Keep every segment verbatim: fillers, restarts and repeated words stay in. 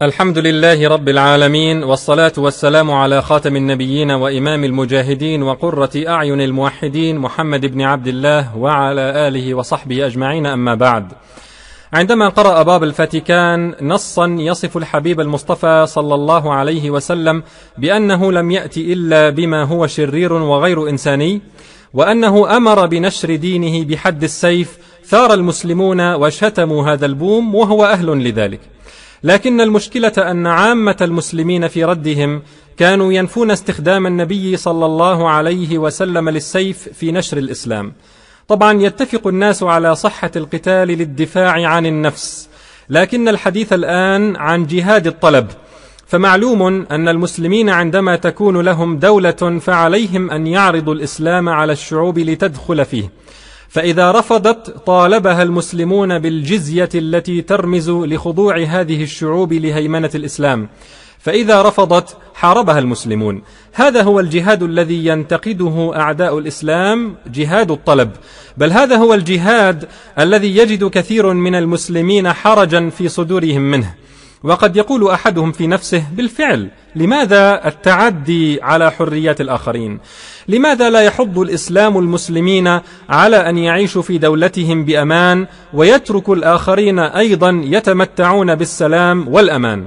الحمد لله رب العالمين، والصلاة والسلام على خاتم النبيين وإمام المجاهدين وقرة أعين الموحدين محمد بن عبد الله وعلى آله وصحبه أجمعين، أما بعد. عندما قرأ باب الفاتيكان نصا يصف الحبيب المصطفى صلى الله عليه وسلم بأنه لم يأتي إلا بما هو شرير وغير إنساني، وأنه أمر بنشر دينه بحد السيف، ثار المسلمون وشتموا هذا البوم وهو أهل لذلك. لكن المشكلة أن عامة المسلمين في ردهم كانوا ينفون استخدام النبي صلى الله عليه وسلم للسيف في نشر الإسلام. طبعا يتفق الناس على صحة القتال للدفاع عن النفس، لكن الحديث الآن عن جهاد الطلب، فمعلوم أن المسلمين عندما تكون لهم دولة فعليهم أن يعرضوا الإسلام على الشعوب لتدخل فيه، فإذا رفضت طالبها المسلمون بالجزية التي ترمز لخضوع هذه الشعوب لهيمنة الإسلام، فإذا رفضت حاربها المسلمون. هذا هو الجهاد الذي ينتقده أعداء الإسلام، جهاد الطلب، بل هذا هو الجهاد الذي يجد كثير من المسلمين حرجا في صدورهم منه. وقد يقول أحدهم في نفسه: بالفعل لماذا التعدي على حريات الآخرين؟ لماذا لا يحض الإسلام المسلمين على أن يعيشوا في دولتهم بأمان ويترك الآخرين أيضا يتمتعون بالسلام والأمان؟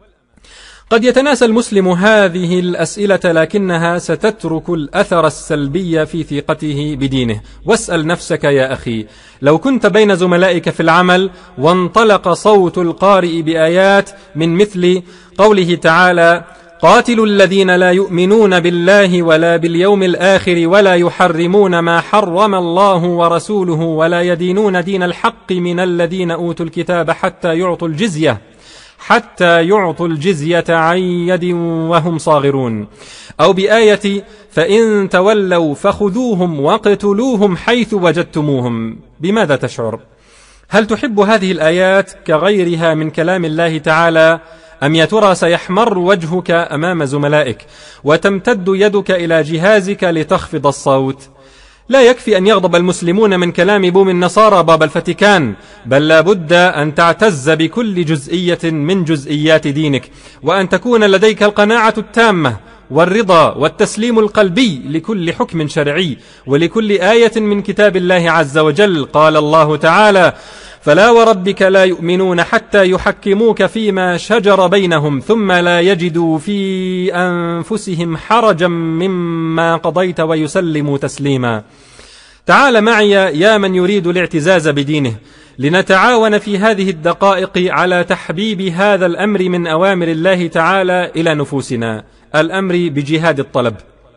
قد يتناسى المسلم هذه الأسئلة، لكنها ستترك الأثر السلبي في ثقته بدينه. واسأل نفسك يا أخي، لو كنت بين زملائك في العمل وانطلق صوت القارئ بآيات من مثل قوله تعالى: قاتلوا الذين لا يؤمنون بالله ولا باليوم الآخر ولا يحرمون ما حرم الله ورسوله ولا يدينون دين الحق من الذين أوتوا الكتاب حتى يعطوا الجزية حتى يعطوا الجزية عن يد وهم صاغرون، أو بآية: فإن تولوا فخذوهم واقتلوهم حيث وجدتموهم. بماذا تشعر؟ هل تحب هذه الآيات كغيرها من كلام الله تعالى، أم يا ترى سيحمر وجهك أمام زملائك وتمتد يدك إلى جهازك لتخفض الصوت؟ لا يكفي أن يغضب المسلمون من كلام بوم النصارى باب الفاتيكان، بل لا بد أن تعتز بكل جزئية من جزئيات دينك، وأن تكون لديك القناعة التامة والرضا والتسليم القلبي لكل حكم شرعي ولكل آية من كتاب الله عز وجل. قال الله تعالى: فلا وربك لا يؤمنون حتى يحكموك فيما شجر بينهم ثم لا يجدوا في أنفسهم حرجا مما قضيت ويسلموا تسليما. تعال معي يا من يريد الاعتزاز بدينه، لنتعاون في هذه الدقائق على تحبيب هذا الأمر من أوامر الله تعالى إلى نفوسنا، الأمر بجهاد الطلب.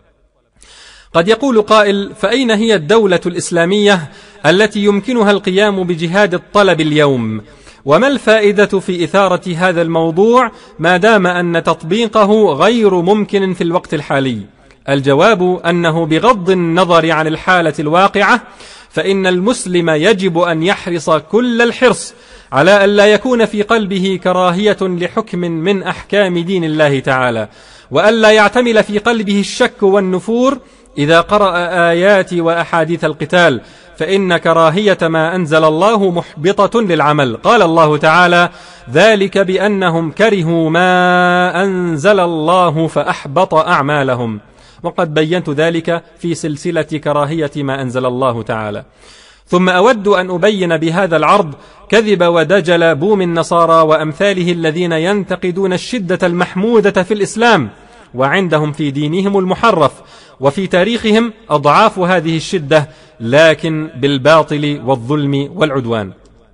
قد يقول قائل: فأين هي الدولة الإسلامية التي يمكنها القيام بجهاد الطلب اليوم؟ وما الفائدة في إثارة هذا الموضوع ما دام أن تطبيقه غير ممكن في الوقت الحالي؟ الجواب أنه بغض النظر عن الحالة الواقعة، فإن المسلم يجب أن يحرص كل الحرص على أن لا يكون في قلبه كراهية لحكم من أحكام دين الله تعالى، وأن لا يعتمل في قلبه الشك والنفور إذا قرأ آيات وأحاديث القتال، فإن كراهية ما أنزل الله محبطة للعمل. قال الله تعالى: ذلك بأنهم كرهوا ما أنزل الله فأحبط أعمالهم. وقد بينت ذلك في سلسلة كراهية ما أنزل الله تعالى. ثم أود أن أبين بهذا العرض كذب ودجل بوم النصارى وأمثاله الذين ينتقدون الشدة المحمودة في الإسلام، وعندهم في دينهم المحرف وفي تاريخهم أضعاف هذه الشدة، لكن بالباطل والظلم والعدوان.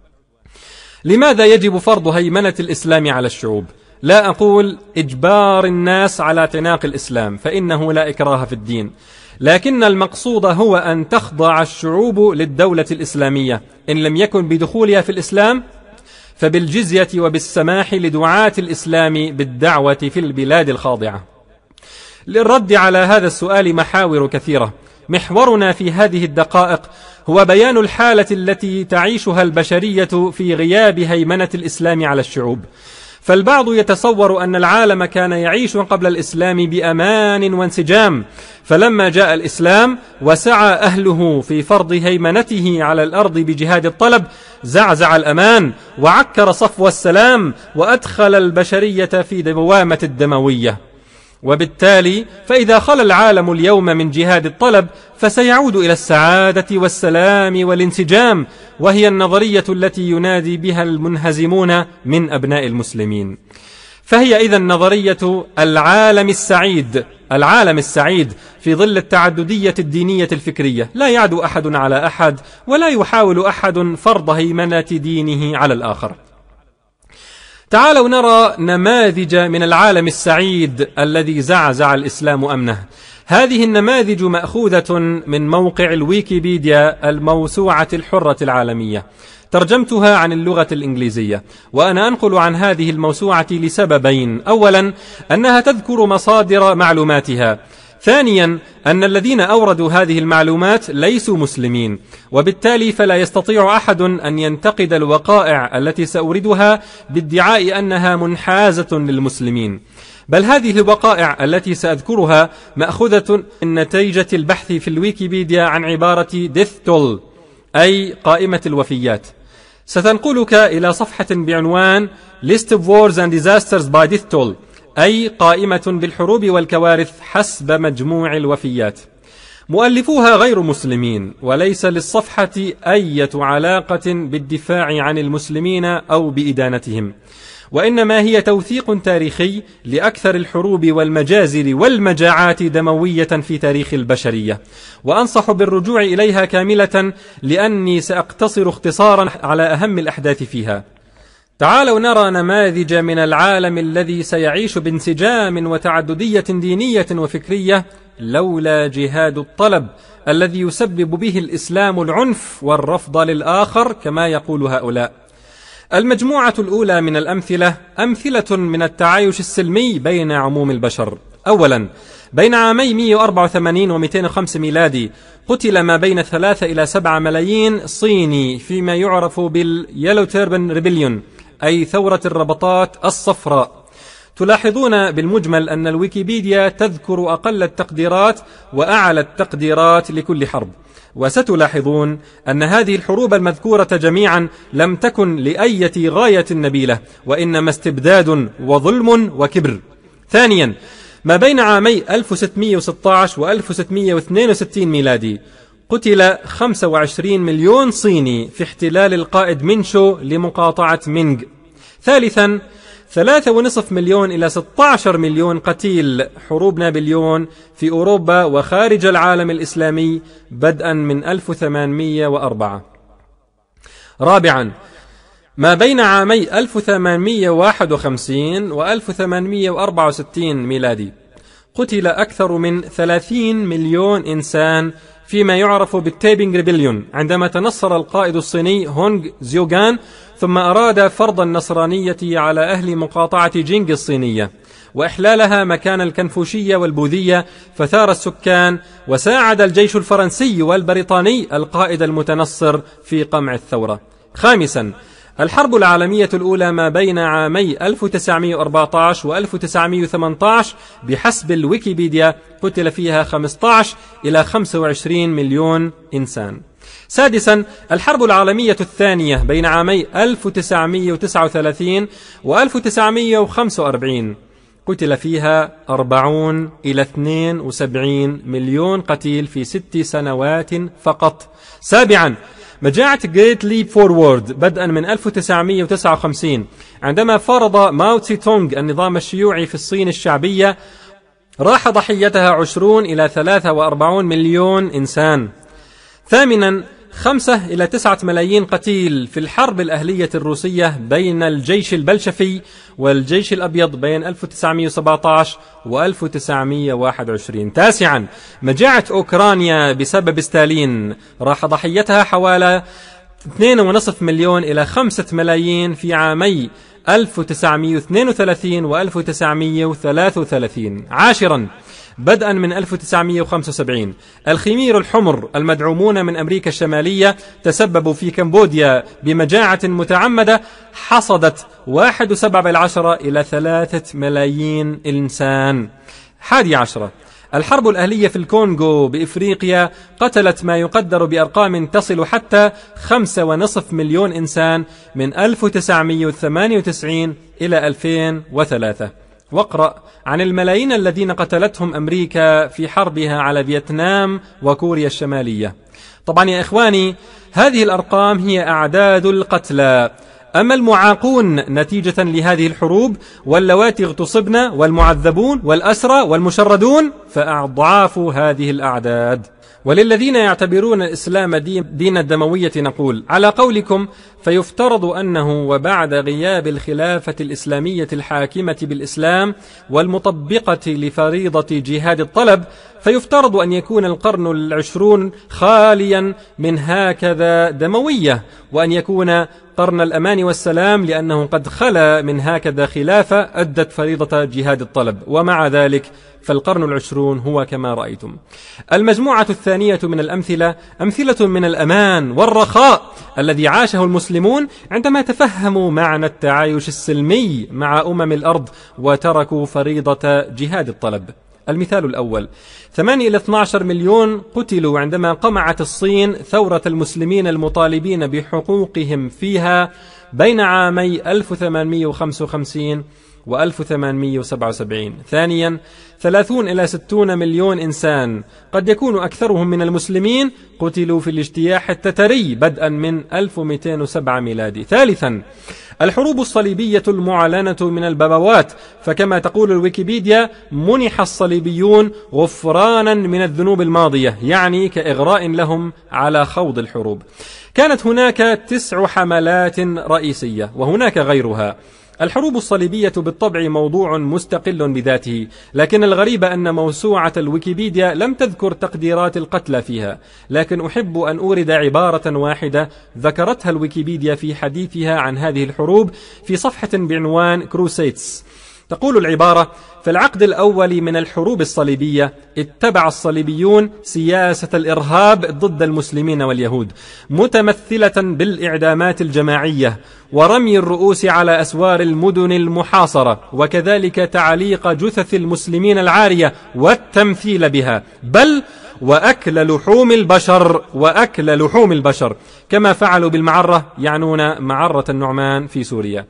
لماذا يجب فرض هيمنة الإسلام على الشعوب؟ لا أقول إجبار الناس على اعتناق الإسلام، فإنه لا إكراه في الدين، لكن المقصود هو أن تخضع الشعوب للدولة الإسلامية، إن لم يكن بدخولها في الإسلام فبالجزية وبالسماح لدعاة الإسلام بالدعوة في البلاد الخاضعة. للرد على هذا السؤال محاور كثيرة. محورنا في هذه الدقائق هو بيان الحالة التي تعيشها البشرية في غياب هيمنة الإسلام على الشعوب، فالبعض يتصور أن العالم كان يعيش قبل الإسلام بأمان وانسجام، فلما جاء الإسلام وسعى أهله في فرض هيمنته على الأرض بجهاد الطلب زعزع الأمان وعكر صفو السلام وأدخل البشرية في دوامة الدموية. وبالتالي فإذا خلا العالم اليوم من جهاد الطلب فسيعود إلى السعادة والسلام والانسجام، وهي النظرية التي ينادي بها المنهزمون من أبناء المسلمين. فهي إذن نظرية العالم السعيد، العالم السعيد في ظل التعددية الدينية الفكرية، لا يعدو أحد على أحد ولا يحاول أحد فرض هيمنة دينه على الآخر. تعالوا نرى نماذج من العالم السعيد الذي زعزع الإسلام أمنه. هذه النماذج مأخوذة من موقع الويكيبيديا الموسوعة الحرة العالمية، ترجمتها عن اللغة الإنجليزية، وأنا أنقل عن هذه الموسوعة لسببين: أولا أنها تذكر مصادر معلوماتها، ثانيا أن الذين أوردوا هذه المعلومات ليسوا مسلمين، وبالتالي فلا يستطيع أحد أن ينتقد الوقائع التي سأوردها بادعاء أنها منحازة للمسلمين، بل هذه الوقائع التي سأذكرها مأخوذة من نتيجة البحث في الويكيبيديا عن عبارة death toll، أي قائمة الوفيات. ستنقلك إلى صفحة بعنوان List of Wars and Disasters by Death Toll، أي قائمة بالحروب والكوارث حسب مجموع الوفيات. مؤلفوها غير مسلمين، وليس للصفحة أي علاقة بالدفاع عن المسلمين أو بإدانتهم، وإنما هي توثيق تاريخي لأكثر الحروب والمجازر والمجاعات دموية في تاريخ البشرية، وأنصح بالرجوع إليها كاملة لأني سأقتصر اختصارا على أهم الأحداث فيها. تعالوا نرى نماذج من العالم الذي سيعيش بانسجام وتعددية دينية وفكرية لولا جهاد الطلب الذي يسبب به الإسلام العنف والرفض للآخر كما يقول هؤلاء. المجموعة الأولى من الأمثلة أمثلة من التعايش السلمي بين عموم البشر. أولا، بين عامي مئة وأربعة وثمانين ومئتين وخمسة ميلادي قتل ما بين ثلاثة إلى سبعة ملايين صيني فيما يعرف باليلو تيربن ريبليون، أي ثورة الربطات الصفراء. تلاحظون بالمجمل أن الويكيبيديا تذكر أقل التقديرات وأعلى التقديرات لكل حرب، وستلاحظون أن هذه الحروب المذكورة جميعا لم تكن لأية غاية نبيلة، وإنما استبداد وظلم وكبر. ثانيا، ما بين عامي ألف وستمئة وستة عشر و ألف وستمئة واثنين وستين ميلادي قتل خمسة وعشرين مليون صيني في احتلال القائد مينشو لمقاطعة مينغ. ثالثا، ثلاثة ونصف مليون إلى ستة عشر مليون قتيل حروب نابليون في أوروبا وخارج العالم الإسلامي بدءا من ألف وثمانمئة وأربعة. رابعا، ما بين عامي ألف وثمانمئة وواحد وخمسين و ألف وثمانمئة وأربعة وستين ميلادي قتل أكثر من ثلاثين مليون إنسان فيما يعرف بالتيبينغ ريبليون، عندما تنصر القائد الصيني هونغ زيوغان ثم أراد فرض النصرانية على أهل مقاطعة جينغ الصينية وإحلالها مكان الكنفوشية والبوذية، فثار السكان وساعد الجيش الفرنسي والبريطاني القائد المتنصر في قمع الثورة. خامسا، الحرب العالمية الأولى ما بين عامي ألف وتسعمئة وأربعة عشر و ألف وتسعمئة وثمانية عشر بحسب الويكيبيديا قتل فيها خمسة عشر إلى خمسة وعشرين مليون إنسان. سادسا، الحرب العالمية الثانية بين عامي ألف وتسعمئة وتسعة وثلاثين و ألف وتسعمئة وخمسة وأربعين قتل فيها أربعين إلى اثنين وسبعين مليون قتيل في ست سنوات فقط. سابعا، مجاعة جريت ليب فورورد بدءا من ألف وتسعمئة وتسعة وخمسين عندما فرض ماو تسي تونغ النظام الشيوعي في الصين الشعبية، راح ضحيتها عشرون إلى ثلاثة وأربعين مليون إنسان. ثامنا، خمسة إلى تسعة ملايين قتيل في الحرب الأهلية الروسية بين الجيش البلشفي والجيش الأبيض بين ألف وتسعمئة وسبعة عشر و ألف وتسعمئة وواحد وعشرين. تاسعا، مجاعة أوكرانيا بسبب ستالين راح ضحيتها حوالي اثنين ونصف مليون إلى خمسة ملايين في عامي ألف وتسعمائة واثنين وثلاثين وألف وتسعمائة وثلاثة وثلاثين. عاشرا، بدءا من ألف وتسعمائة وخمسة وسبعين الخمير الحمر المدعومون من أمريكا الشمالية تسببوا في كمبوديا بمجاعة متعمدة حصدت واحد وسبعة بالعشرة إلى ثلاثة ملايين إنسان. حادي عشرة، الحرب الأهلية في الكونغو بإفريقيا قتلت ما يقدر بأرقام تصل حتى خمسة ونصف مليون إنسان من ألف وتسعمائة وثمانية وتسعين إلى ألفين وثلاثة. واقرأ عن الملايين الذين قتلتهم أمريكا في حربها على فيتنام وكوريا الشمالية. طبعا يا إخواني، هذه الأرقام هي أعداد القتلى، أما المعاقون نتيجة لهذه الحروب واللواتي اغتصبن والمعذبون والأسرى والمشردون فأضعاف هذه الأعداد. وللذين يعتبرون الإسلام دين الدموية نقول: على قولكم فيفترض أنه وبعد غياب الخلافة الإسلامية الحاكمة بالإسلام والمطبقة لفريضة جهاد الطلب، فيفترض أن يكون القرن العشرون خاليا من هكذا دموية، وأن يكون قرن الأمان والسلام لأنه قد خلا من هكذا خلافة أدت فريضة جهاد الطلب. ومع ذلك فالقرن العشرون هو كما رأيتم. المجموعة الثانية من الأمثلة أمثلة من الأمان والرخاء الذي عاشه المسلمون عندما تفهموا معنى التعايش السلمي مع أمم الأرض وتركوا فريضة جهاد الطلب. المثال الأول: ثمانية إلى اثني عشر مليون قتلوا عندما قمعت الصين ثورة المسلمين المطالبين بحقوقهم فيها بين عامي ألف وثمانمائة وخمسة وخمسين و ألف وثمانمائة وسبعة وسبعين. ثانيا: ثلاثين إلى ستين مليون إنسان قد يكون أكثرهم من المسلمين قتلوا في الاجتياح التتري بدءا من ألف ومئتين وسبعة ميلادي. ثالثا: الحروب الصليبية المعلنة من البابوات، فكما تقول الويكيبيديا منح الصليبيون غفرانا من الذنوب الماضية، يعني كإغراء لهم على خوض الحروب. كانت هناك تسع حملات رئيسية وهناك غيرها. الحروب الصليبية بالطبع موضوع مستقل بذاته، لكن الغريب أن موسوعة الويكيبيديا لم تذكر تقديرات القتلى فيها، لكن أحب أن أورد عبارة واحدة ذكرتها الويكيبيديا في حديثها عن هذه الحروب في صفحة بعنوان كروسيتس. تقول العبارة: في العقد الأول من الحروب الصليبية اتبع الصليبيون سياسة الإرهاب ضد المسلمين واليهود، متمثلة بالإعدامات الجماعية ورمي الرؤوس على أسوار المدن المحاصرة، وكذلك تعليق جثث المسلمين العارية والتمثيل بها، بل وأكل لحوم البشر وأكل لحوم البشر كما فعلوا بالمعرة، يعنون معرة النعمان في سوريا.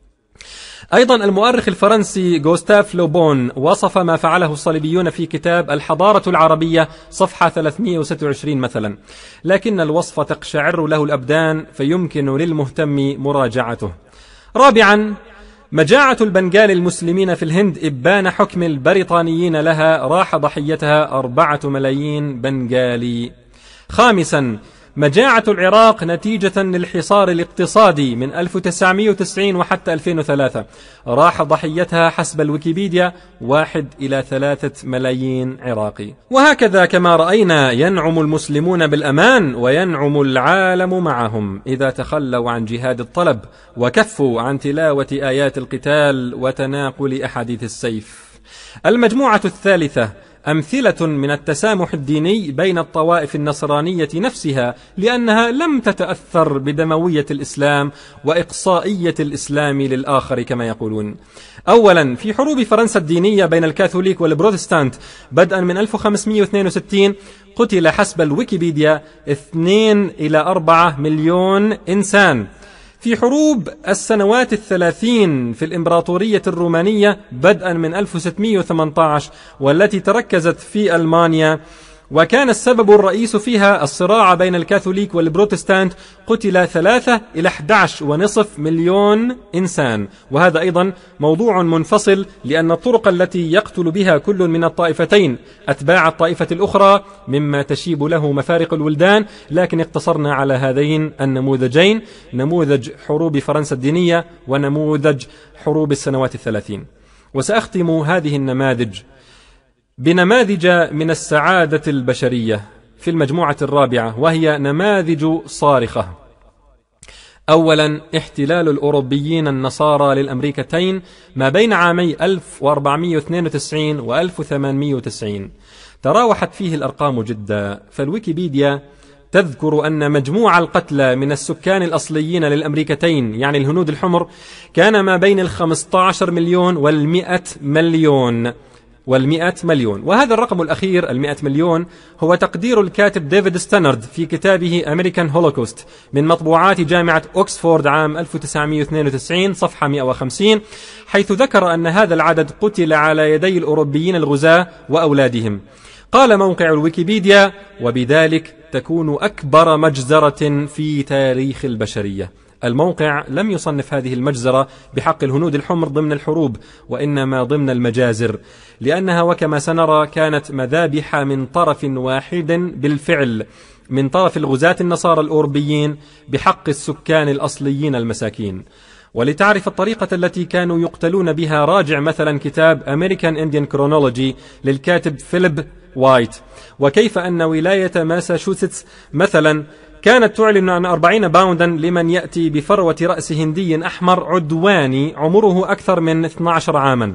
أيضا المؤرخ الفرنسي غوستاف لوبون وصف ما فعله الصليبيون في كتاب الحضارة العربية صفحة ثلاثمائة وستة وعشرين مثلا، لكن الوصف تقشعر له الأبدان فيمكن للمهتم مراجعته. رابعا: مجاعة البنغال المسلمين في الهند إبان حكم البريطانيين لها راح ضحيتها أربعة ملايين بنغالي. خامسا: مجاعة العراق نتيجة للحصار الاقتصادي من ألف وتسعمائة وتسعين وحتى ألفين وثلاثة راح ضحيتها حسب الويكيبيديا واحد إلى ثلاثة ملايين عراقي. وهكذا كما رأينا ينعم المسلمون بالأمان وينعم العالم معهم إذا تخلوا عن جهاد الطلب وكفوا عن تلاوة آيات القتال وتناقل أحاديث السيف. المجموعة الثالثة أمثلة من التسامح الديني بين الطوائف النصرانية نفسها، لأنها لم تتأثر بدموية الإسلام وإقصائية الإسلام للآخر كما يقولون. أولا، في حروب فرنسا الدينية بين الكاثوليك والبروتستانت بدءا من ألف وخمسمائة واثنين وستين قتل حسب الويكيبيديا اثنين إلى أربعة مليون إنسان. في حروب السنوات الثلاثين في الإمبراطورية الرومانية بدءا من ألف وستمائة وثمانية عشر والتي تركزت في ألمانيا وكان السبب الرئيس فيها الصراع بين الكاثوليك والبروتستانت قتل ثلاثة إلى أحد عشر ونصف مليون إنسان. وهذا أيضا موضوع منفصل، لأن الطرق التي يقتل بها كل من الطائفتين أتباع الطائفة الأخرى مما تشيب له مفارق الولدان، لكن اقتصرنا على هذين النموذجين، نموذج حروب فرنسا الدينية ونموذج حروب السنوات الثلاثين. وسأختم هذه النماذج بنماذج من السعادة البشرية في المجموعة الرابعة، وهي نماذج صارخة. أولا، احتلال الأوروبيين النصارى للأمريكتين ما بين عامي ألف وأربعمائة واثنين وتسعين و ألف وثمانمائة وتسعين تراوحت فيه الأرقام جدا، فالويكيبيديا تذكر أن مجموع القتلى من السكان الأصليين للأمريكتين يعني الهنود الحمر كان ما بين الخمسة عشر مليون والمئة مليون والمئة مليون. وهذا الرقم الأخير المئة مليون هو تقدير الكاتب ديفيد ستانرد في كتابه أمريكان هولوكوست من مطبوعات جامعة أوكسفورد عام ألف وتسعمائة واثنين وتسعين صفحة مئة وخمسين، حيث ذكر أن هذا العدد قتل على يدي الأوروبيين الغزاة وأولادهم. قال موقع الويكيبيديا: وبذلك تكون أكبر مجزرة في تاريخ البشرية. الموقع لم يصنف هذه المجزرة بحق الهنود الحمر ضمن الحروب، وإنما ضمن المجازر، لأنها وكما سنرى كانت مذابح من طرف واحد بالفعل، من طرف الغزاة النصارى الأوروبيين بحق السكان الأصليين المساكين. ولتعرف الطريقة التي كانوا يقتلون بها راجع مثلا كتاب American Indian Chronology للكاتب فيليب وايت، وكيف أن ولاية ماساتشوستس مثلا كانت تعلن عن أربعين باوندا لمن يأتي بفروة رأس هندي أحمر عدواني عمره أكثر من اثني عشر عاما،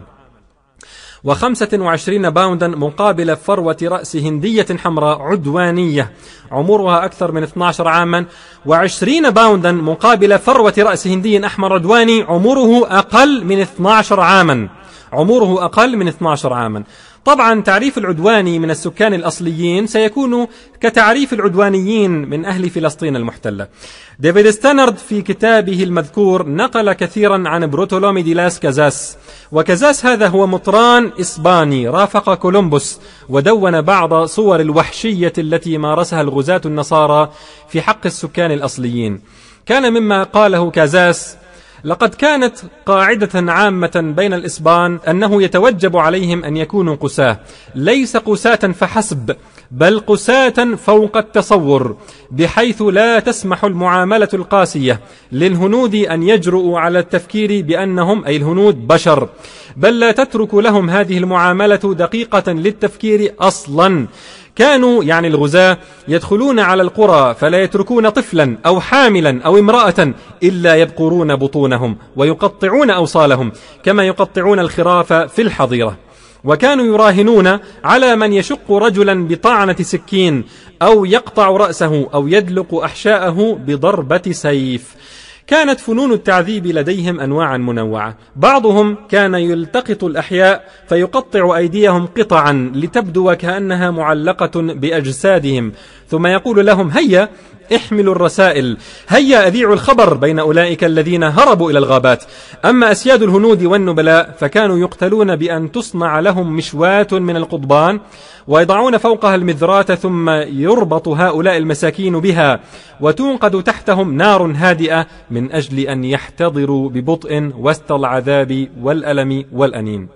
وخمسة وعشرين باوندا مقابل فروة رأس هندية حمراء عدوانية عمرها أكثر من اثني عشر عاما، وعشرين باوندا مقابل فروة رأس هندي أحمر عدواني عمره أقل من اثني عشر عاما عمره أقل من اثني عشر عاما. طبعا تعريف العدواني من السكان الأصليين سيكون كتعريف العدوانيين من أهل فلسطين المحتلة. ديفيد ستانرد في كتابه المذكور نقل كثيرا عن بروتولومي دي لاس كازاس، وكازاس هذا هو مطران إسباني رافق كولومبوس، ودون بعض صور الوحشية التي مارسها الغزاة النصارى في حق السكان الأصليين. كان مما قاله كازاس: لقد كانت قاعدة عامة بين الإسبان أنه يتوجب عليهم أن يكونوا قساة، ليس قساة فحسب، بل قساة فوق التصور، بحيث لا تسمح المعاملة القاسية للهنود أن يجرؤوا على التفكير بأنهم أي الهنود بشر، بل لا تترك لهم هذه المعاملة دقيقة للتفكير أصلا. كانوا يعني الغزاة يدخلون على القرى فلا يتركون طفلا أو حاملا أو امرأة إلا يبقرون بطونهم ويقطعون أوصالهم كما يقطعون الخراف في الحظيرة، وكانوا يراهنون على من يشق رجلا بطعنة سكين أو يقطع رأسه أو يدلق أحشاءه بضربة سيف. كانت فنون التعذيب لديهم أنواعا منوعة، بعضهم كان يلتقط الأحياء فيقطع أيديهم قطعا لتبدو وكأنها معلقة بأجسادهم، ثم يقول لهم: هيا احملوا الرسائل، هيا أذيعوا الخبر بين أولئك الذين هربوا إلى الغابات. أما أسياد الهنود والنبلاء فكانوا يقتلون بأن تصنع لهم مشواة من القضبان ويضعون فوقها المذراة، ثم يربط هؤلاء المساكين بها وتوقد تحتهم نار هادئة من أجل أن يحتضروا ببطء وسط العذاب والألم والأنين.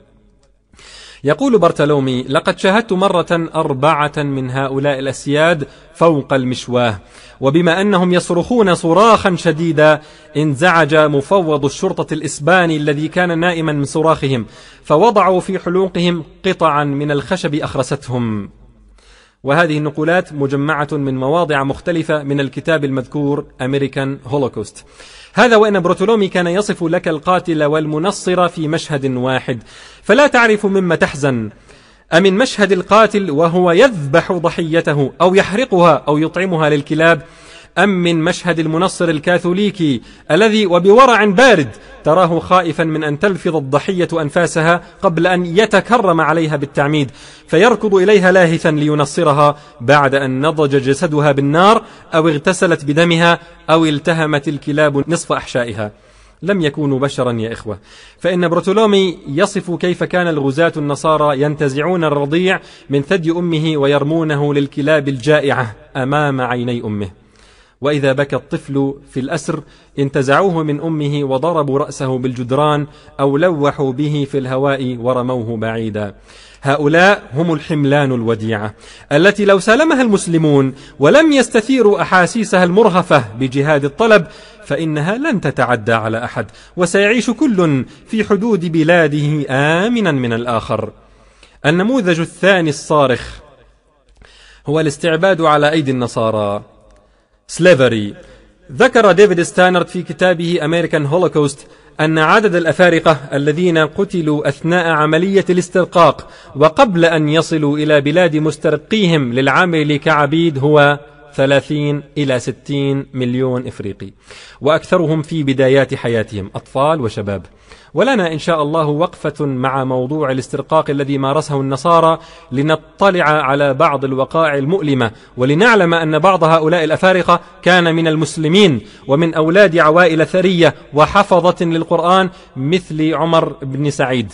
يقول برتلومي: لقد شاهدت مرة أربعة من هؤلاء الأسياد فوق المشواه، وبما أنهم يصرخون صراخا شديدا انزعج مفوض الشرطة الإسباني الذي كان نائما من صراخهم، فوضعوا في حلوقهم قطعا من الخشب أخرستهم. وهذه النقولات مجمعة من مواضع مختلفة من الكتاب المذكور أمريكان هولوكوست. هذا وإن بروتولومي كان يصف لك القاتل والمنصر في مشهد واحد، فلا تعرف مما تحزن: أمن مشهد القاتل وهو يذبح ضحيته أو يحرقها أو يطعمها للكلاب، أم من مشهد المنصر الكاثوليكي الذي وبورع بارد تراه خائفا من أن تلفظ الضحية أنفاسها قبل أن يتكرم عليها بالتعميد، فيركض إليها لاهثا لينصرها بعد أن نضج جسدها بالنار أو اغتسلت بدمها أو التهمت الكلاب نصف أحشائها؟ لم يكونوا بشرا يا إخوة، فإن بروتولومي يصف كيف كان الغزاة النصارى ينتزعون الرضيع من ثدي أمه ويرمونه للكلاب الجائعة أمام عيني أمه، وإذا بكى الطفل في الأسر انتزعوه من أمه وضربوا رأسه بالجدران أو لوحوا به في الهواء ورموه بعيدا. هؤلاء هم الحملان الوديعة التي لو سالمها المسلمون ولم يستثيروا أحاسيسها المرهفة بجهاد الطلب فإنها لن تتعدى على أحد، وسيعيش كل في حدود بلاده آمنا من الآخر. النموذج الثاني الصارخ هو الاستعباد على أيدي النصارى، سليفري. ذكر ديفيد ستانرد في كتابه أمريكان هولوكوست أن عدد الأفارقة الذين قتلوا أثناء عملية الاسترقاق وقبل أن يصلوا إلى بلاد مسترقيهم للعمل كعبيد هو ثلاثين إلى ستين مليون إفريقي، وأكثرهم في بدايات حياتهم أطفال وشباب. ولنا إن شاء الله وقفة مع موضوع الاسترقاق الذي مارسه النصارى لنطلع على بعض الوقائع المؤلمة، ولنعلم أن بعض هؤلاء الأفارقة كان من المسلمين ومن أولاد عوائل ثرية وحفظة للقرآن مثل عمر بن سعيد.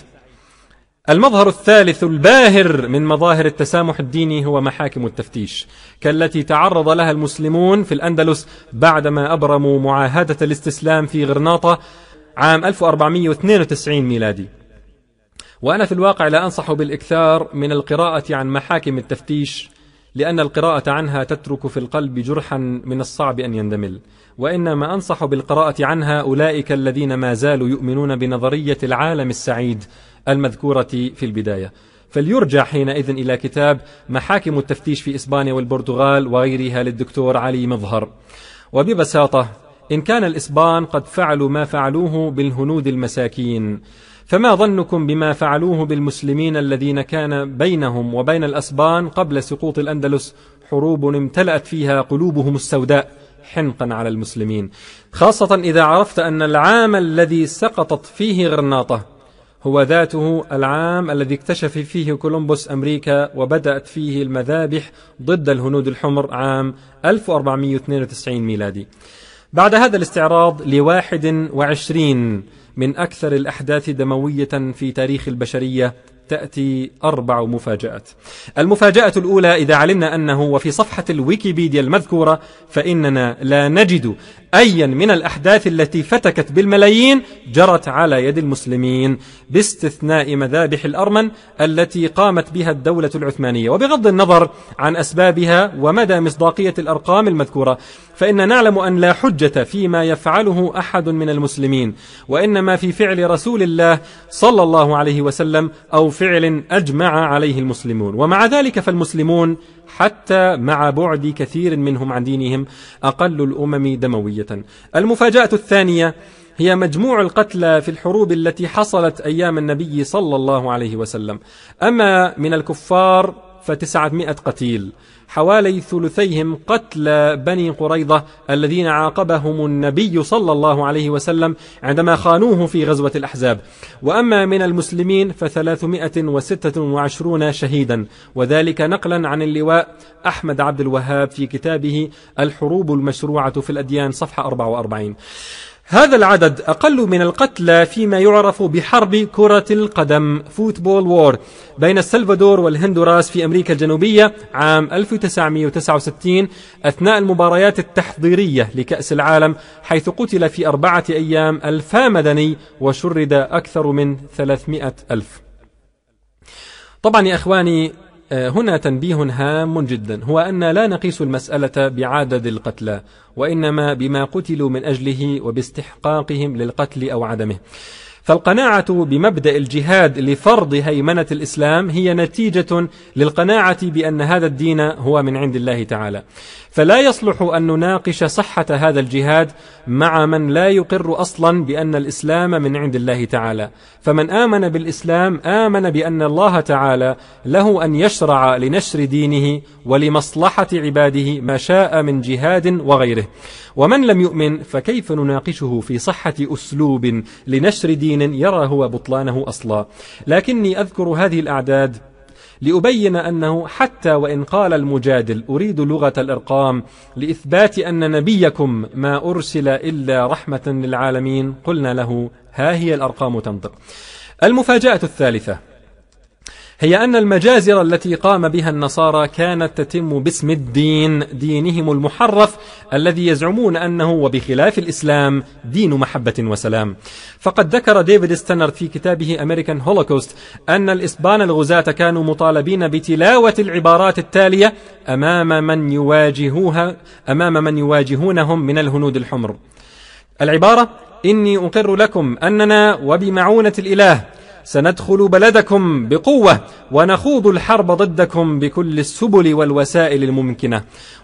المظهر الثالث الباهر من مظاهر التسامح الديني هو محاكم التفتيش، كالتي تعرض لها المسلمون في الأندلس بعدما أبرموا معاهدة الاستسلام في غرناطة عام ألف وأربعمئة واثنين وتسعين ميلادي. وأنا في الواقع لا أنصح بالإكثار من القراءة عن محاكم التفتيش، لأن القراءة عنها تترك في القلب جرحا من الصعب أن يندمل، وإنما أنصح بالقراءة عنها أولئك الذين ما زالوا يؤمنون بنظرية العالم السعيد المذكورة في البداية، فليرجع حينئذ إلى كتاب محاكم التفتيش في إسبانيا والبرتغال وغيرها للدكتور علي مظهر. وببساطة، إن كان الإسبان قد فعلوا ما فعلوه بالهنود المساكين، فما ظنكم بما فعلوه بالمسلمين الذين كان بينهم وبين الأسبان قبل سقوط الأندلس حروب امتلأت فيها قلوبهم السوداء حنقا على المسلمين، خاصة إذا عرفت أن العام الذي سقطت فيه غرناطة هو ذاته العام الذي اكتشف فيه كولومبوس أمريكا وبدأت فيه المذابح ضد الهنود الحمر عام ألف وأربعمئة واثنين وتسعين ميلادي. بعد هذا الاستعراض لواحد وعشرين من أكثر الأحداث دموية في تاريخ البشرية تأتي أربع مفاجآت. المفاجأة الأولى، إذا علمنا أنه وفي صفحة الويكيبيديا المذكورة فإننا لا نجد أيا من الأحداث التي فتكت بالملايين جرت على يد المسلمين، باستثناء مذابح الأرمن التي قامت بها الدولة العثمانية. وبغض النظر عن أسبابها ومدى مصداقية الأرقام المذكورة، فإن نعلم أن لا حجة فيما يفعله أحد من المسلمين، وإنما في فعل رسول الله صلى الله عليه وسلم أو فعل أجمع عليه المسلمون. ومع ذلك فالمسلمون حتى مع بعد كثير منهم عن دينهم أقل الأمم دموية. المفاجأة الثانية هي مجموع القتلى في الحروب التي حصلت أيام النبي صلى الله عليه وسلم. أما من الكفار فتسعمائة قتيل، حوالي ثلثيهم قتل بني قريظة الذين عاقبهم النبي صلى الله عليه وسلم عندما خانوه في غزوة الأحزاب. وأما من المسلمين فثلاثمائة وستة وعشرين شهيدا، وذلك نقلا عن اللواء أحمد عبد الوهاب في كتابه الحروب المشروعة في الأديان صفحة أربعة وأربعين. هذا العدد أقل من القتلى فيما يعرف بحرب كرة القدم فوتبول وور بين السلفادور والهندوراس في أمريكا الجنوبية عام ألف وتسعمائة وتسعة وستين أثناء المباريات التحضيرية لكأس العالم، حيث قتل في أربعة أيام ألفا مدني وشرد أكثر من ثلاثمائة ألف. طبعا يا أخواني، هنا تنبيه هام جدا، هو أن لا نقيس المسألة بعدد القتلى، وإنما بما قتلوا من أجله وباستحقاقهم للقتل أو عدمه. فالقناعة بمبدأ الجهاد لفرض هيمنة الإسلام هي نتيجة للقناعة بأن هذا الدين هو من عند الله تعالى، فلا يصلح أن نناقش صحة هذا الجهاد مع من لا يقر أصلا بأن الإسلام من عند الله تعالى. فمن آمن بالإسلام آمن بأن الله تعالى له أن يشرع لنشر دينه ولمصلحة عباده ما شاء من جهاد وغيره. ومن لم يؤمن فكيف نناقشه في صحة أسلوب لنشر دين يرى هو بطلانه أصلا؟ لكني أذكر هذه الأعداد لأبين أنه حتى وإن قال المجادل أريد لغة الإرقام لإثبات أن نبيكم ما أرسل إلا رحمة للعالمين، قلنا له ها هي الأرقام تنطق. المفاجأة الثالثة هي أن المجازر التي قام بها النصارى كانت تتم باسم الدين، دينهم المحرف الذي يزعمون أنه وبخلاف الإسلام دين محبة وسلام. فقد ذكر ديفيد ستانرد في كتابه أمريكان هولوكوست أن الإسبان الغزاة كانوا مطالبين بتلاوة العبارات التالية أمام من يواجهوها أمام من يواجهونهم من الهنود الحمر. العبارة: إني أقر لكم أننا وبمعونة الإله سندخل بلدكم بقوة ونخوض الحرب ضدكم بكل السبل والوسائل الممكنة،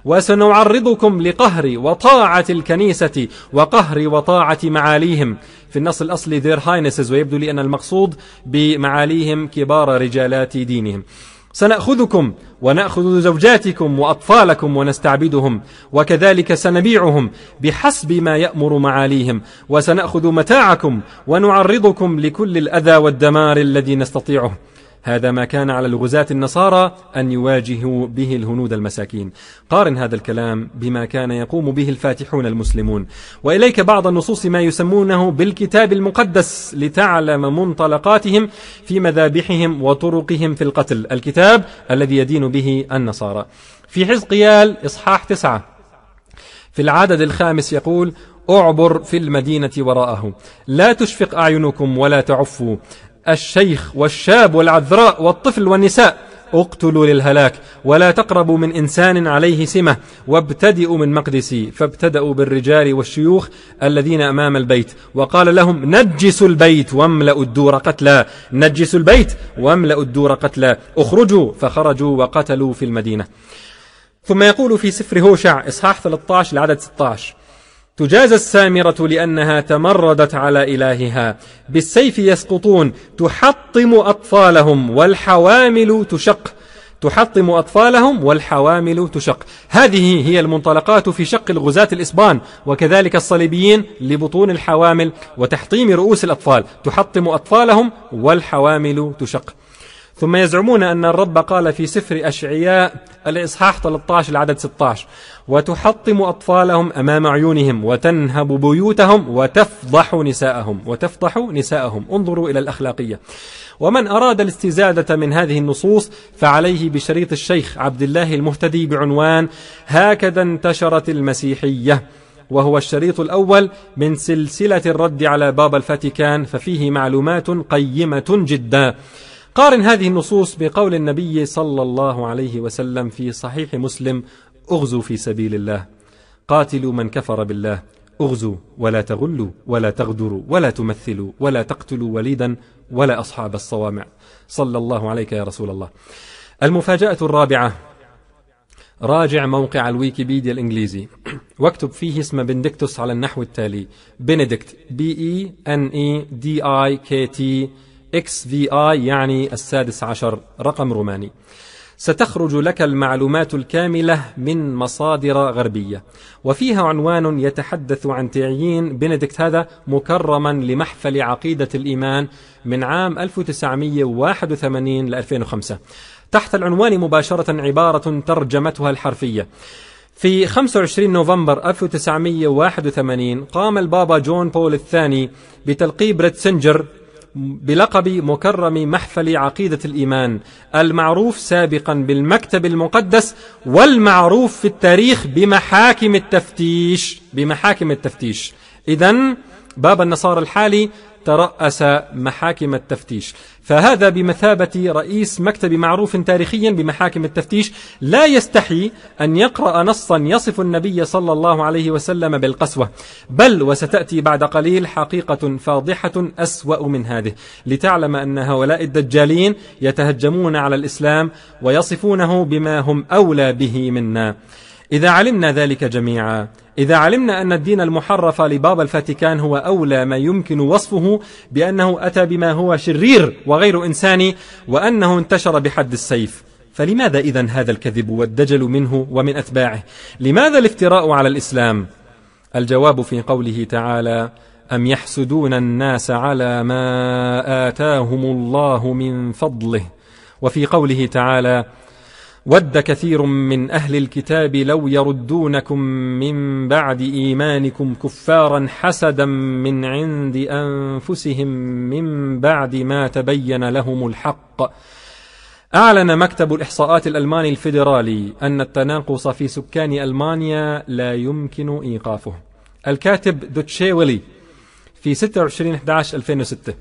وسنعرضكم لقهر وطاعة الكنيسة وقهر وطاعة معاليهم. في النص الأصلي their highnesses، ويبدو لي أن المقصود بمعاليهم كبار رجالات دينهم. سنأخذكم ونأخذ زوجاتكم وأطفالكم ونستعبدهم، وكذلك سنبيعهم بحسب ما يأمر معاليهم، وسنأخذ متاعكم ونعرضكم لكل الأذى والدمار الذي نستطيعه. هذا ما كان على الغزاة النصارى أن يواجهوا به الهنود المساكين. قارن هذا الكلام بما كان يقوم به الفاتحون المسلمون. وإليك بعض النصوص ما يسمونه بالكتاب المقدس لتعلم منطلقاتهم في مذابحهم وطرقهم في القتل، الكتاب الذي يدين به النصارى. في حزقيال إصحاح تسعة في العدد الخامس يقول: أعبر في المدينة وراءه، لا تشفق أعينكم ولا تعفوا، الشيخ والشاب والعذراء والطفل والنساء اقتلوا للهلاك، ولا تقربوا من إنسان عليه سمة، وابتدئوا من مقدسي. فابتدأوا بالرجال والشيوخ الذين أمام البيت، وقال لهم: نجسوا البيت واملأوا الدور قتلا، نجسوا البيت واملأوا الدور قتلا، اخرجوا. فخرجوا وقتلوا في المدينة. ثم يقول في سفر هوشع إصحاح ثلاثة عشر العدد ستة عشر: تجازى السامرة لأنها تمردت على إلهها، بالسيف يسقطون، تحطم أطفالهم والحوامل تشق، تحطم أطفالهم والحوامل تشق. هذه هي المنطلقات في شق الغزاة الإسبان وكذلك الصليبيين لبطون الحوامل وتحطيم رؤوس الأطفال، تحطم أطفالهم والحوامل تشق. ثم يزعمون أن الرب قال في سفر أشعياء الإصحاح ثلاثة عشر العدد ستة عشر: وتحطم أطفالهم أمام عيونهم وتنهب بيوتهم وتفضح نساءهم، وتفضح نساءهم. انظروا إلى الأخلاقية. ومن أراد الاستزادة من هذه النصوص فعليه بشريط الشيخ عبد الله المهتدي بعنوان هكذا انتشرت المسيحية، وهو الشريط الأول من سلسلة الرد على بابا الفاتيكان، ففيه معلومات قيمة جدا. قارن هذه النصوص بقول النبي صلى الله عليه وسلم في صحيح مسلم: اغزوا في سبيل الله، قاتلوا من كفر بالله، اغزوا ولا تغلوا ولا تغدروا ولا تمثلوا ولا تقتلوا وليدا ولا أصحاب الصوامع. صلى الله عليك يا رسول الله. المفاجأة الرابعة: راجع موقع الويكيبيديا الإنجليزي واكتب فيه اسم بنديكتوس على النحو التالي: بنديكت بي إي إن إي دي آي كي تي إكس في آي يعني السادس عشر، رقم روماني. ستخرج لك المعلومات الكاملة من مصادر غربية، وفيها عنوان يتحدث عن تعيين بنديكت هذا مكرما لمحفل عقيدة الإيمان من عام ألف وتسعمئة وواحد وثمانين ل ألفين وخمسة. تحت العنوان مباشرة عبارة ترجمتها الحرفية: في خمسة وعشرين نوفمبر ألف وتسعمئة وواحد وثمانين قام البابا جون بول الثاني بتلقيب ريتسنجر بلقب مكرم محفل عقيدة الإيمان، المعروف سابقا بالمكتب المقدس والمعروف في التاريخ بمحاكم التفتيش. بمحاكم التفتيش. إذن بابا النصارى الحالي ترأس محاكم التفتيش، فهذا بمثابة رئيس مكتب معروف تاريخيا بمحاكم التفتيش، لا يستحي أن يقرأ نصا يصف النبي صلى الله عليه وسلم بالقسوة، بل وستأتي بعد قليل حقيقة فاضحة أسوأ من هذه، لتعلم أن هؤلاء الدجالين يتهجمون على الإسلام ويصفونه بما هم أولى به منا. إذا علمنا ذلك جميعا، إذا علمنا أن الدين المحرف لبابا الفاتيكان هو أولى ما يمكن وصفه بأنه أتى بما هو شرير وغير إنساني وأنه انتشر بحد السيف، فلماذا إذن هذا الكذب والدجل منه ومن أتباعه؟ لماذا الافتراء على الإسلام؟ الجواب في قوله تعالى: أم يحسدون الناس على ما آتاهم الله من فضله، وفي قوله تعالى: ود كثير من أهل الكتاب لو يردونكم من بعد إيمانكم كفارا حسدا من عند أنفسهم من بعد ما تبين لهم الحق. أعلن مكتب الإحصاءات الألماني الفيدرالي أن التناقص في سكان ألمانيا لا يمكن إيقافه. الكاتب دوتشيولي في ستة وعشرين أحد عشر ألفين وستة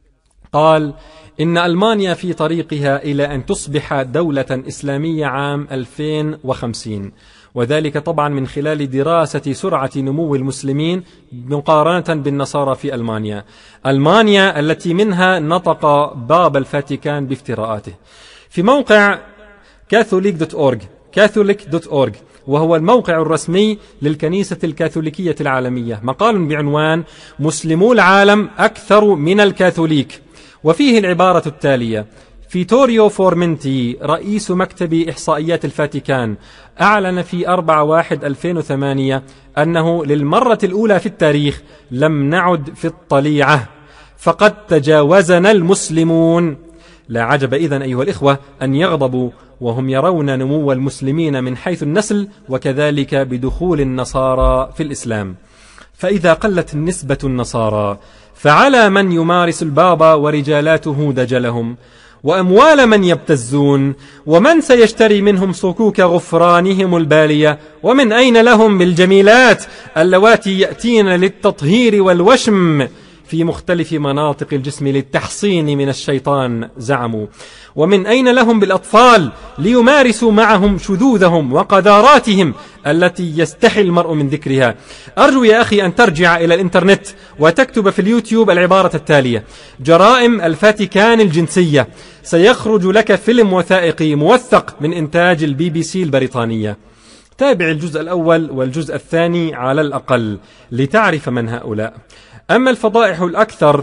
قال: إن ألمانيا في طريقها إلى أن تصبح دولة إسلامية عام ألفين وخمسين، وذلك طبعا من خلال دراسة سرعة نمو المسلمين مقارنة بالنصارى في ألمانيا. ألمانيا التي منها نطق باب الفاتيكان بافتراءاته. في موقع كاثوليك دوت أورج كاثوليك دوت أورج وهو الموقع الرسمي للكنيسة الكاثوليكية العالمية، مقال بعنوان مسلمو العالم أكثر من الكاثوليك، وفيه العبارة التالية: فيتوريو فورمنتي رئيس مكتب إحصائيات الفاتيكان أعلن في أربعة واحد ألفين وثمانية أنه للمرة الأولى في التاريخ لم نعد في الطليعة، فقد تجاوزنا المسلمون. لا عجب إذن أيها الإخوة أن يغضبوا وهم يرون نمو المسلمين من حيث النسل، وكذلك بدخول النصارى في الإسلام. فإذا قلت نسبة النصارى فعلى من يمارس البابا ورجالاته دجلهم، وأموال من يبتزون، ومن سيشتري منهم صكوك غفرانهم البالية، ومن أين لهم بالجميلات اللواتي يأتين للتطهير والوشم في مختلف مناطق الجسم للتحصين من الشيطان زعموا، ومن أين لهم بالأطفال ليمارسوا معهم شذوذهم وقذاراتهم التي يستحي المرء من ذكرها. أرجو يا أخي أن ترجع إلى الإنترنت وتكتب في اليوتيوب العبارة التالية: جرائم الفاتيكان الجنسية. سيخرج لك فيلم وثائقي موثق من إنتاج البي بي سي البريطانية. تابع الجزء الأول والجزء الثاني على الأقل لتعرف من هؤلاء. أما الفضائح الأكثر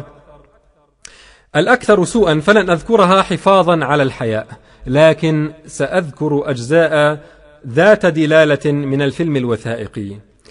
الأكثر سوءا فلن أذكرها حفاظا على الحياء، لكن سأذكر أجزاء ذات دلالة من الفيلم الوثائقي.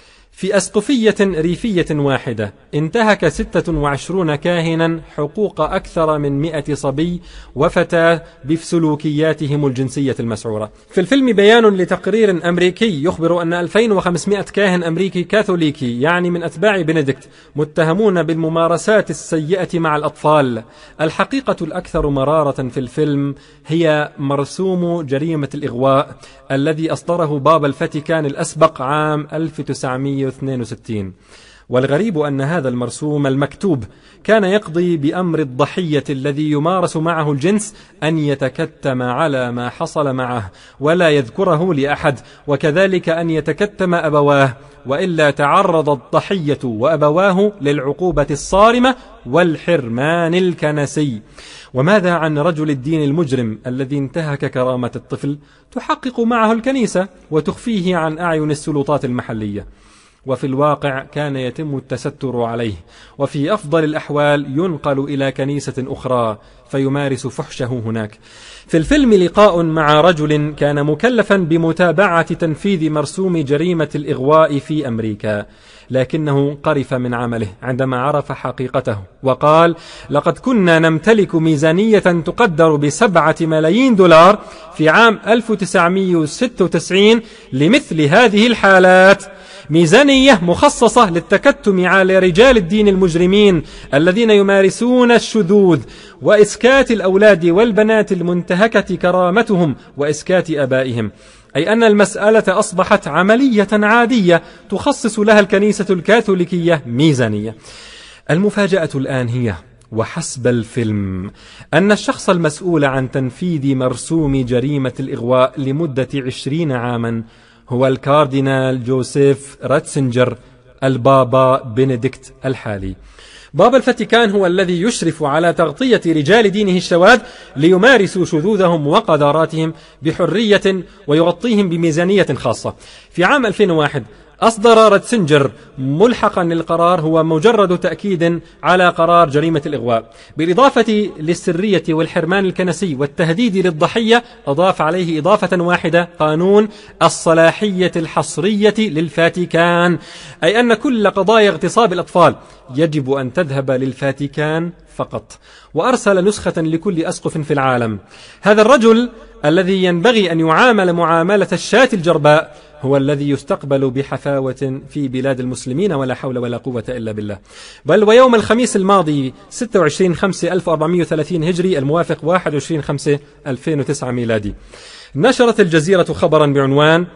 في أسقفية ريفية واحدة انتهك ستة وعشرون كاهنا حقوق أكثر من مئة صبي وفتاة بسلوكياتهم الجنسية المسعورة. في الفيلم بيان لتقرير أمريكي يخبر أن ألفين وخمسمئة كاهن أمريكي كاثوليكي يعني من أتباع بنديكت متهمون بالممارسات السيئة مع الأطفال. الحقيقة الأكثر مرارة في الفيلم هي مرسوم جريمة الإغواء الذي أصدره بابا الفاتيكان الأسبق عام ألف وتسعمئة واثنين وستين. والغريب أن هذا المرسوم المكتوب كان يقضي بأمر الضحية الذي يمارس معه الجنس أن يتكتم على ما حصل معه ولا يذكره لأحد، وكذلك أن يتكتم أبواه، وإلا تعرض الضحية وأبواه للعقوبة الصارمة والحرمان الكنسي. وماذا عن رجل الدين المجرم الذي انتهك كرامة الطفل؟ تحقق معه الكنيسة وتخفيه عن أعين السلطات المحلية، وفي الواقع كان يتم التستر عليه، وفي أفضل الأحوال ينقل إلى كنيسة أخرى فيمارس فحشه هناك. في الفيلم لقاء مع رجل كان مكلفا بمتابعة تنفيذ مرسوم جريمة الإغواء في أمريكا، لكنه قرف من عمله عندما عرف حقيقته وقال: لقد كنا نمتلك ميزانية تقدر بسبعة ملايين دولار في عام ألف وتسعمئة وستة وتسعين لمثل هذه الحالات، ميزانية مخصصة للتكتم على رجال الدين المجرمين الذين يمارسون الشذوذ وإسكات الأولاد والبنات المنتهكة كرامتهم وإسكات أبائهم. أي أن المسألة أصبحت عملية عادية تخصص لها الكنيسة الكاثوليكية ميزانية. المفاجأة الآن هي وحسب الفيلم أن الشخص المسؤول عن تنفيذ مرسوم جريمة الإغواء لمدة عشرين عاما هو الكاردينال جوزيف راتسنجر البابا بنديكت الحالي. بابا الفاتيكان هو الذي يشرف على تغطية رجال دينه الشواذ ليمارسوا شذوذهم وقذاراتهم بحرية ويغطيهم بميزانية خاصة. في عام ألفين وواحد أصدر راتسنجر ملحقا للقرار هو مجرد تأكيد على قرار جريمة الإغواء، بالإضافة للسرية والحرمان الكنسي والتهديد للضحية أضاف عليه إضافة واحدة: قانون الصلاحية الحصرية للفاتيكان، أي أن كل قضايا اغتصاب الأطفال يجب أن تذهب للفاتيكان فقط، وأرسل نسخة لكل أسقف في العالم. هذا الرجل الذي ينبغي أن يعامل معاملة الشاة الجرباء هو الذي يستقبل بحفاوة في بلاد المسلمين، ولا حول ولا قوة إلا بالله. بل ويوم الخميس الماضي ستة وعشرين خمسة ألف وأربعمئة وثلاثين هجري الموافق واحد وعشرين خمسة ألفين وتسعة ميلادي، نشرت الجزيرة خبرا بعنوان: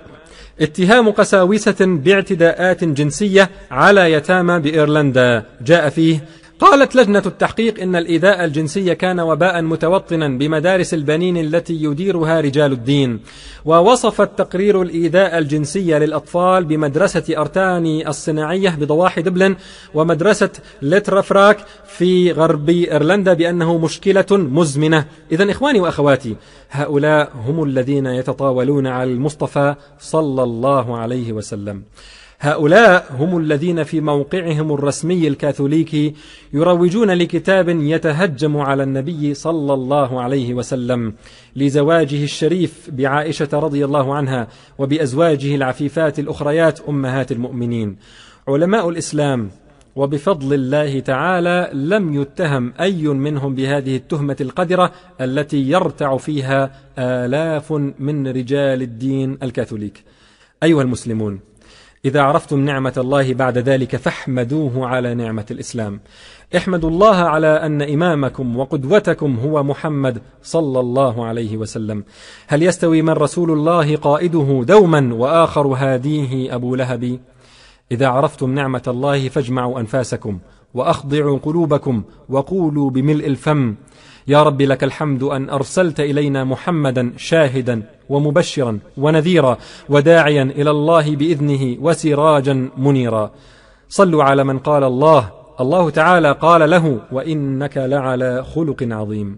اتهام قساوسة باعتداءات جنسية على يتامى بإيرلندا. جاء فيه: قالت لجنة التحقيق إن الإيذاء الجنسي كان وباء متوطنا بمدارس البنين التي يديرها رجال الدين. ووصف التقرير الإيذاء الجنسي للأطفال بمدرسة أرتاني الصناعية بضواحي دبلن ومدرسة لترافراك في غرب إيرلندا بأنه مشكلة مزمنة. إذن إخواني وأخواتي، هؤلاء هم الذين يتطاولون على المصطفى صلى الله عليه وسلم. هؤلاء هم الذين في موقعهم الرسمي الكاثوليكي يروجون لكتاب يتهجم على النبي صلى الله عليه وسلم لزواجه الشريف بعائشة رضي الله عنها وبأزواجه العفيفات الأخريات أمهات المؤمنين. علماء الإسلام وبفضل الله تعالى لم يتهم أي منهم بهذه التهمة القذرة التي يرتع فيها آلاف من رجال الدين الكاثوليك. أيها المسلمون، إذا عرفتم نعمة الله بعد ذلك فاحمدوه على نعمة الإسلام. احمدوا الله على أن إمامكم وقدوتكم هو محمد صلى الله عليه وسلم. هل يستوي من رسول الله قائده دوما وآخر هاديه أبو لهب؟ إذا عرفتم نعمة الله فاجمعوا أنفاسكم وأخضعوا قلوبكم وقولوا بملء الفم: يا رب لك الحمد أن أرسلت إلينا محمدا شاهدا ومبشرا ونذيرا وداعيا إلى الله بإذنه وسراجا منيرا. صلوا على من قال الله الله تعالى قال له: وإنك لعلى خلق عظيم.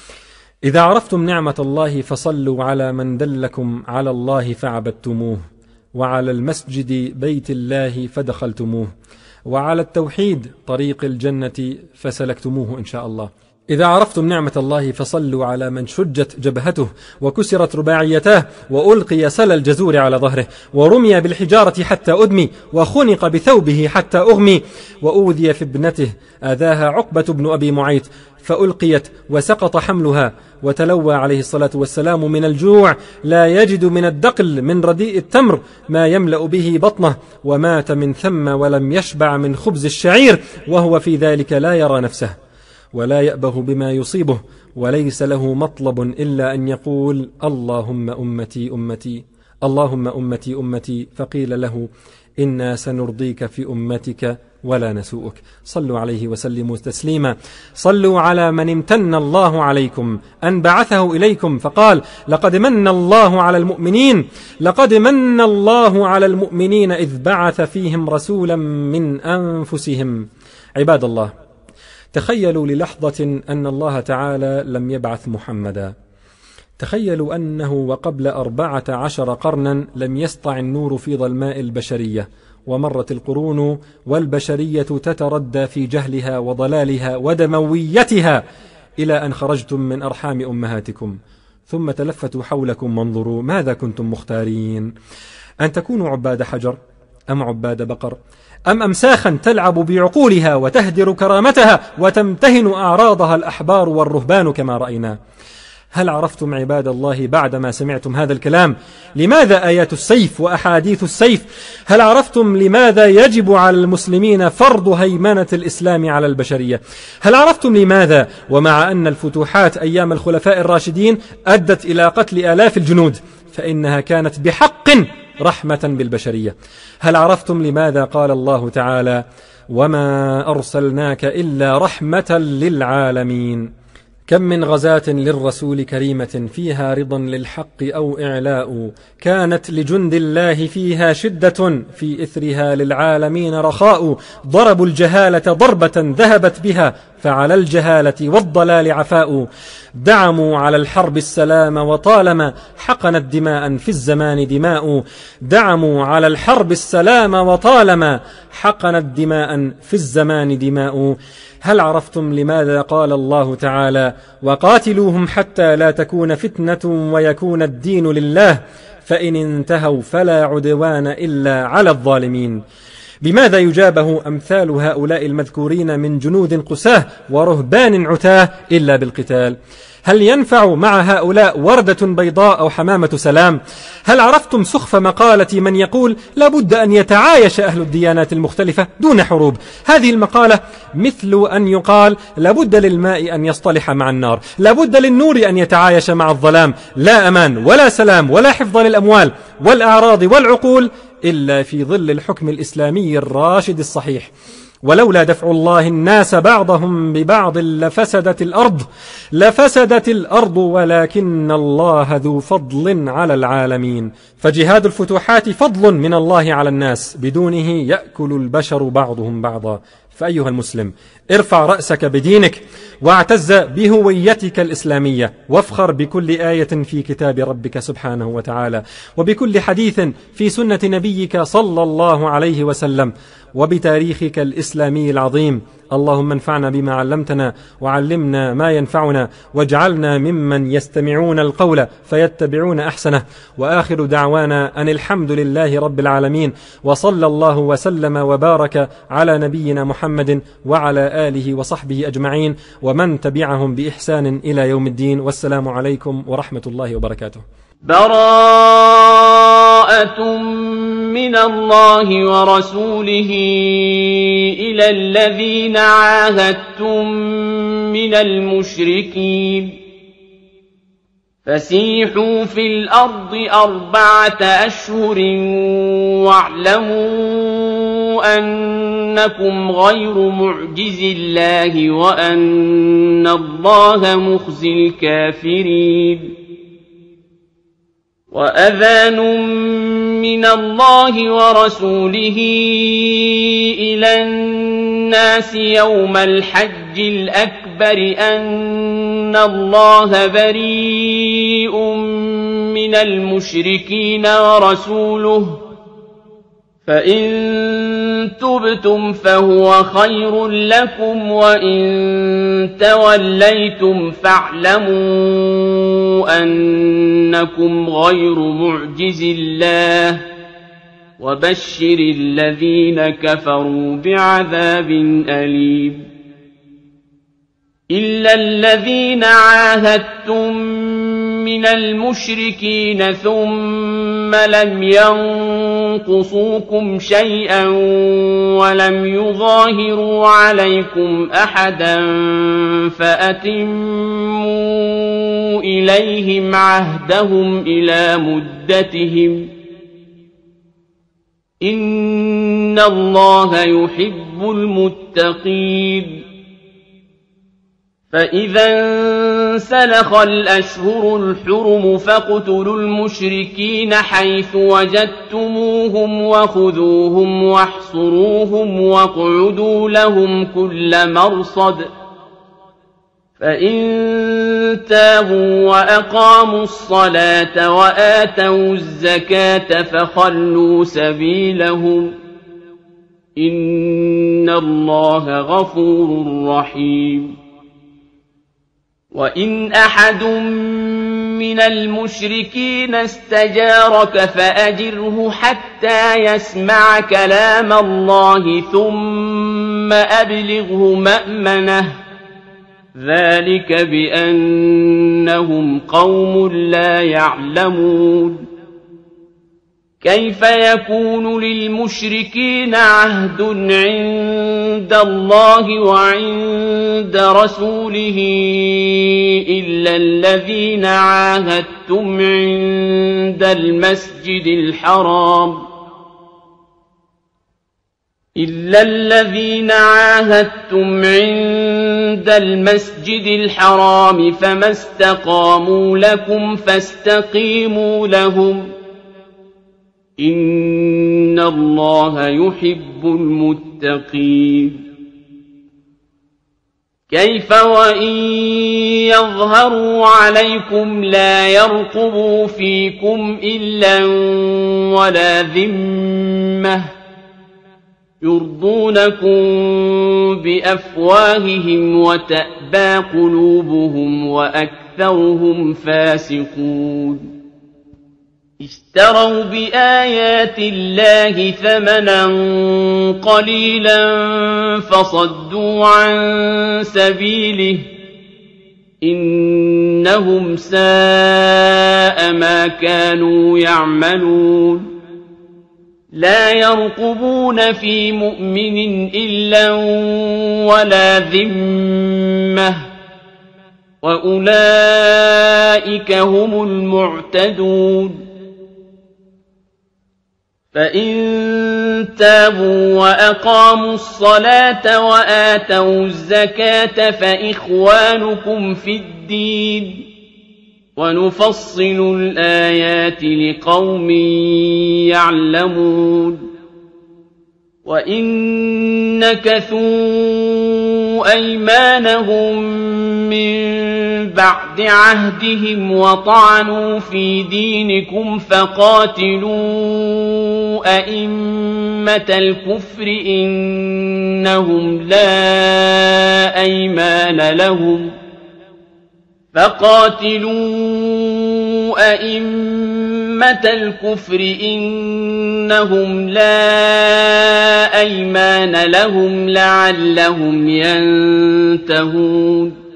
إذا عرفتم نعمة الله فصلوا على من دلكم على الله فعبدتموه، وعلى المسجد بيت الله فدخلتموه، وعلى التوحيد طريق الجنة فسلكتموه إن شاء الله. إذا عرفتم نعمة الله فصلوا على من شجت جبهته وكسرت رباعيتاه وألقي سل الجزور على ظهره ورمي بالحجارة حتى أدمي وخنق بثوبه حتى أغمي وأوذي في ابنته آذاها عقبة بن أبي معيط فألقيت وسقط حملها وتلوى عليه الصلاة والسلام من الجوع لا يجد من الدقل من رديء التمر ما يملأ به بطنه ومات من ثم ولم يشبع من خبز الشعير وهو في ذلك لا يرى نفسه ولا يأبه بما يصيبه وليس له مطلب إلا أن يقول: اللهم أمتي أمتي اللهم أمتي أمتي. فقيل له: إنا سنرضيك في أمتك ولا نسوءك. صلوا عليه وسلموا تسليما. صلوا على من امتن الله عليكم أن بعثه إليكم فقال: لقد من الله على المؤمنين لقد من الله على المؤمنين إذ بعث فيهم رسولا من أنفسهم. عباد الله، تخيلوا للحظة أن الله تعالى لم يبعث محمدا. تخيلوا أنه وقبل أربعة عشر قرنا لم يسطع النور في ظلماء البشرية، ومرت القرون والبشرية تتردى في جهلها وضلالها ودمويتها إلى أن خرجتم من أرحام أمهاتكم، ثم تلفتوا حولكم وانظروا ماذا كنتم مختارين: أن تكونوا عباد حجر أم عباد بقر، أم أمساخا تلعب بعقولها وتهدر كرامتها وتمتهن أعراضها الأحبار والرهبان كما رأينا. هل عرفتم عباد الله بعدما سمعتم هذا الكلام لماذا آيات السيف وأحاديث السيف؟ هل عرفتم لماذا يجب على المسلمين فرض هيمنة الإسلام على البشرية؟ هل عرفتم لماذا ومع أن الفتوحات أيام الخلفاء الراشدين أدت إلى قتل آلاف الجنود فإنها كانت بحق رحمة بالبشرية؟ هل عرفتم لماذا قال الله تعالى: وما أرسلناك إلا رحمة للعالمين؟ كم من غزاة للرسول كريمة فيها رضا للحق أو إعلاء، كانت لجند الله فيها شدة في إثرها للعالمين رخاء، ضربوا الجهالة ضربة ذهبت بها فعلى الجهالة والضلال عفاء، دعموا على الحرب السلام وطالما حقنت دماء في الزمان دماء، دعموا على الحرب السلام وطالما حقنت دماء في الزمان دماء. هل عرفتم لماذا قال الله تعالى: وقاتلوهم حتى لا تكون فتنة ويكون الدين لله فإن انتهوا فلا عدوان إلا على الظالمين؟ بماذا يجابه أمثال هؤلاء المذكورين من جنود قساه ورهبان عتاه إلا بالقتال؟ هل ينفع مع هؤلاء وردة بيضاء أو حمامة سلام؟ هل عرفتم سخف مقالة من يقول لابد أن يتعايش أهل الديانات المختلفة دون حروب؟ هذه المقالة مثل أن يقال لابد للماء أن يصطلح مع النار، لابد للنور أن يتعايش مع الظلام، لا أمان ولا سلام ولا حفظ للأموال والأعراض والعقول إلا في ظل الحكم الإسلامي الراشد الصحيح. ولولا دفع الله الناس بعضهم ببعض لفسدت الأرض لفسدت الأرض ولكن الله ذو فضل على العالمين. فجهاد الفتوحات فضل من الله على الناس، بدونه يأكل البشر بعضهم بعضا. فأيها المسلم، ارفع رأسك بدينك واعتز بهويتك الإسلامية، وافخر بكل آية في كتاب ربك سبحانه وتعالى، وبكل حديث في سنة نبيك صلى الله عليه وسلم، وبتاريخك الإسلامي العظيم. اللهم انفعنا بما علمتنا وعلمنا ما ينفعنا، واجعلنا ممن يستمعون القول فيتبعون أحسنه. وآخر دعوانا أن الحمد لله رب العالمين، وصلى الله وسلم وبارك على نبينا محمد وعلى آله وصحبه أجمعين ومن تبعهم بإحسان إلى يوم الدين. والسلام عليكم ورحمة الله وبركاته. براءة من الله ورسوله إلى الذين عاهدتم من المشركين. فسيحوا في الأرض أربعة أشهر واعلموا أنكم غير معجز الله وأن الله مخزي الكافرين. وأذان من الله ورسوله إلى الناس يوم الحج الأكبر أن الله بريء من المشركين ورسوله، فإن تبتم فهو خير لكم، وإن توليتم فاعلموا أنكم غير معجز الله، وبشر الذين كفروا بعذاب أليم. إلا الذين عاهدتم من المشركين ثم لم ينقصوكم شيئا ولم يظاهروا عليكم أحدا فأتموا إليهم عهدهم إلى مدتهم، إن الله يحب المتقين. فإذا انسلخ الأشهر الحرم فاقتلوا المشركين حيث وجدتموهم وخذوهم واحصروهم واقعدوا لهم كل مرصد، فإن تابوا وأقاموا الصلاة وآتوا الزكاة فخلوا سبيلهم، إن الله غفور رحيم. وإن أحد من المشركين استجارك فأجره حتى يسمع كلام الله ثم أبلغه مأمنه، ذلك بأنهم قوم لا يعلمون. كيف يكون للمشركين عهد عند الله وعند رسوله إلا الذين عاهدتم عند المسجد الحرام إلا الذين عاهدتم عند المسجد الحرام فما استقاموا لكم فاستقيموا لهم، إن الله يحب المتقين. كيف وإن يظهروا عليكم لا يرقبوا فيكم إلا ولا ذمة، يرضونكم بأفواههم وتأبى قلوبهم وأكثرهم فاسقون. اشتروا بآيات الله ثمنا قليلا فصدوا عن سبيله، إنهم ساء ما كانوا يعملون. لا يرقبون في مؤمن إلا ولا ذمة، وأولئك هم المعتدون. فإن تابوا وأقاموا الصلاة وآتوا الزكاة فإخوانكم في الدين ونفصل الآيات لقوم يعلمون وإن نكثوا أيمانهم من بعد عهدهم وطعنوا في دينكم فقاتلوا أئمة الكفر إنهم لا أيمان لهم فقاتلوا أئمة الكفر إنهم لا أيمان لهم لعلهم ينتهون